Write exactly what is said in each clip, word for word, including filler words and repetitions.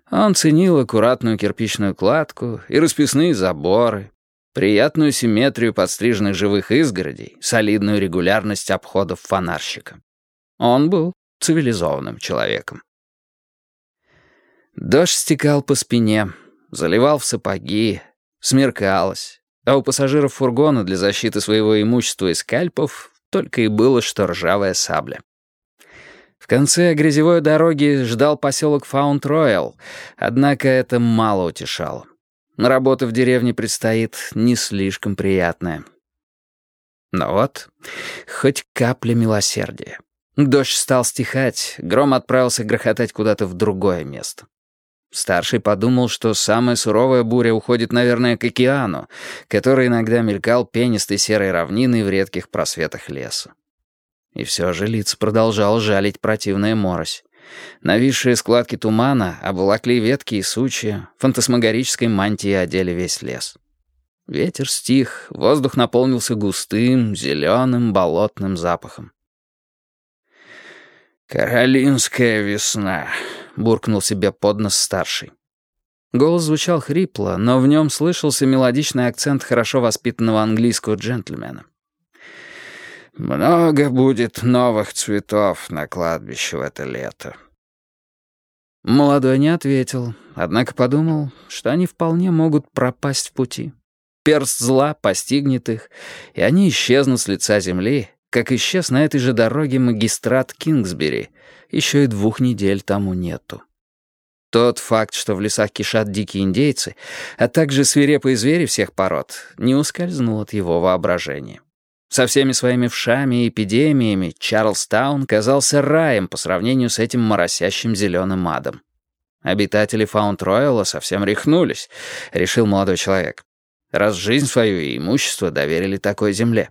Он ценил аккуратную кирпичную кладку и расписные заборы, приятную симметрию подстриженных живых изгородей, солидную регулярность обходов фонарщика. Он был цивилизованным человеком. Дождь стекал по спине, заливал в сапоги, смеркалось, а у пассажиров фургона для защиты своего имущества и скальпов только и было, что ржавая сабля. В конце грязевой дороги ждал поселок Фаунд-Роял, однако это мало утешало. Работа в деревне предстоит не слишком приятная. Но вот, хоть капля милосердия. Дождь стал стихать, гром отправился грохотать куда-то в другое место. Старший подумал, что самая суровая буря уходит, наверное, к океану, который иногда мелькал пенистой серой равниной в редких просветах леса. И все же лица продолжал жалить противная морось. Нависшие складки тумана обволокли ветки и сучья, фантасмагорической мантией одели весь лес. Ветер стих, воздух наполнился густым, зеленым, болотным запахом. «Каролинская весна», — буркнул себе под нос старший. Голос звучал хрипло, но в нем слышался мелодичный акцент хорошо воспитанного английского джентльмена. «Много будет новых цветов на кладбище в это лето». Молодой не ответил, однако подумал, что они вполне могут пропасть в пути. Перст зла постигнет их, и они исчезнут с лица земли, как исчез на этой же дороге магистрат Кингсбери. Еще и двух недель тому нету. Тот факт, что в лесах кишат дикие индейцы, а также свирепые звери всех пород, не ускользнул от его воображения. Со всеми своими вшами и эпидемиями Чарльстаун казался раем по сравнению с этим моросящим зеленым адом. Обитатели Фаунд-Рояла совсем рехнулись, решил молодой человек, раз жизнь свою и имущество доверили такой земле.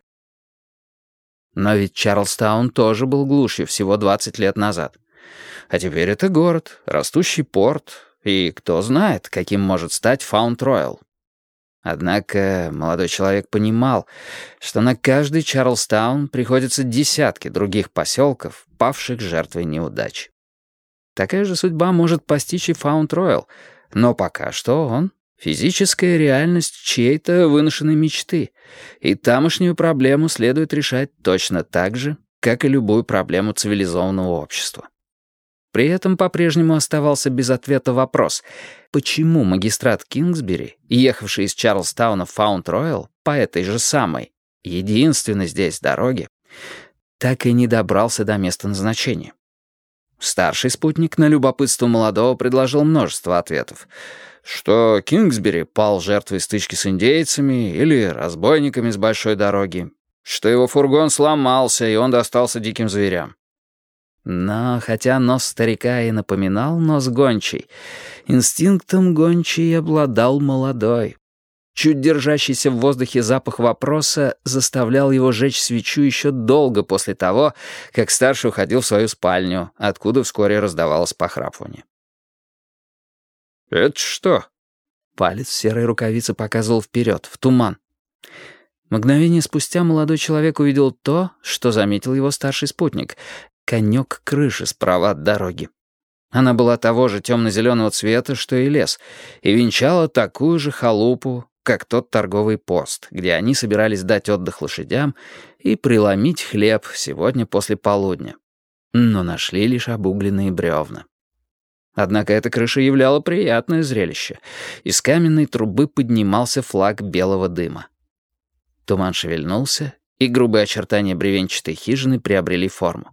Но ведь Чарльстаун тоже был глушью всего двадцать лет назад. А теперь это город, растущий порт, и кто знает, каким может стать Фаунд-Роял. Однако молодой человек понимал, что на каждый Чарльстаун приходятся десятки других поселков, павших жертвой неудачи. Такая же судьба может постичь и Фаунд-Роял, но пока что он — физическая реальность чьей-то выношенной мечты, и тамошнюю проблему следует решать точно так же, как и любую проблему цивилизованного общества. При этом по-прежнему оставался без ответа вопрос, почему магистрат Кингсбери, ехавший из Чарльстауна в Фаунд-Роял по этой же самой, единственной здесь дороге, так и не добрался до места назначения. Старший спутник на любопытство молодого предложил множество ответов, что Кингсбери пал жертвой стычки с индейцами или разбойниками с большой дороги, что его фургон сломался, и он достался диким зверям. Но хотя нос старика и напоминал нос гончей, инстинктом гончей обладал молодой. Чуть держащийся в воздухе запах вопроса заставлял его жечь свечу еще долго после того, как старший уходил в свою спальню, откуда вскоре раздавалось похрапывание. «Это что?» Палец в серой рукавице показывал вперед, в туман. Мгновение спустя молодой человек увидел то, что заметил его старший спутник — конек крыши справа от дороги. Она была того же темно-зеленого цвета, что и лес, и венчала такую же халупу, как тот торговый пост, где они собирались дать отдых лошадям и преломить хлеб сегодня после полудня. Но нашли лишь обугленные бревна. Однако эта крыша являла приятное зрелище. Из каменной трубы поднимался флаг белого дыма. Туман шевельнулся, и грубые очертания бревенчатой хижины приобрели форму.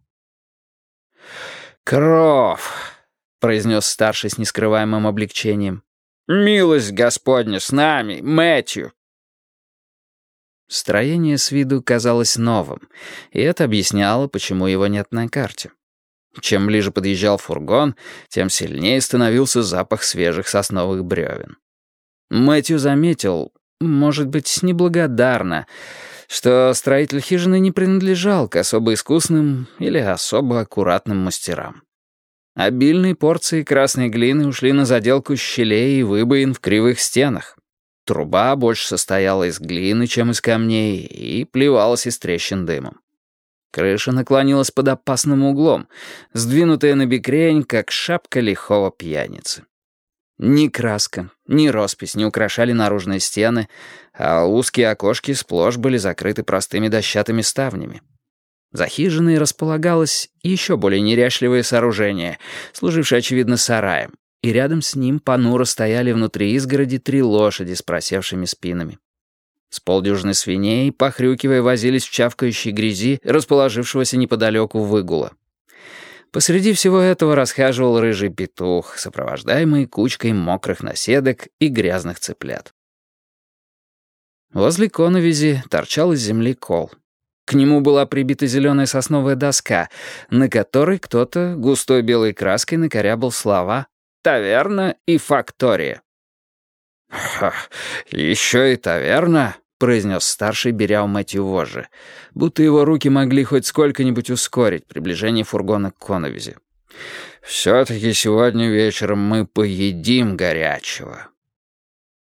«Кров!» — произнес старший с нескрываемым облегчением. «Милость Господня с нами, Мэтью!» Строение с виду казалось новым, и это объясняло, почему его нет на карте. Чем ближе подъезжал фургон, тем сильнее становился запах свежих сосновых бревен. Мэтью заметил, может быть, неблагодарно, что строитель хижины не принадлежал к особо искусным или особо аккуратным мастерам. Обильные порции красной глины ушли на заделку щелей и выбоин в кривых стенах. Труба больше состояла из глины, чем из камней, и плевалась из трещин дымом. Крыша наклонилась под опасным углом, сдвинутая на бекрень, как шапка лихого пьяницы. Ни краска, ни роспись не украшали наружные стены, а узкие окошки сплошь были закрыты простыми дощатыми ставнями. За хижиной располагалось еще более неряшливое сооружение, служившее, очевидно, сараем, и рядом с ним понуро стояли внутри изгороди три лошади с просевшими спинами. С полдюжины свиней, похрюкивая, возились в чавкающей грязи, расположившегося неподалеку выгула. Посреди всего этого расхаживал рыжий петух, сопровождаемый кучкой мокрых наседок и грязных цыплят. Возле коновизи торчал из земли кол. К нему была прибита зеленая сосновая доска, на которой кто-то густой белой краской накорябал слова «Таверна» и «Фактория». «Ха, еще и таверна», — произнес старший, беря у Мэтью вожжи, будто его руки могли хоть сколько-нибудь ускорить приближение фургона к коновизи. «Все-таки сегодня вечером мы поедим горячего».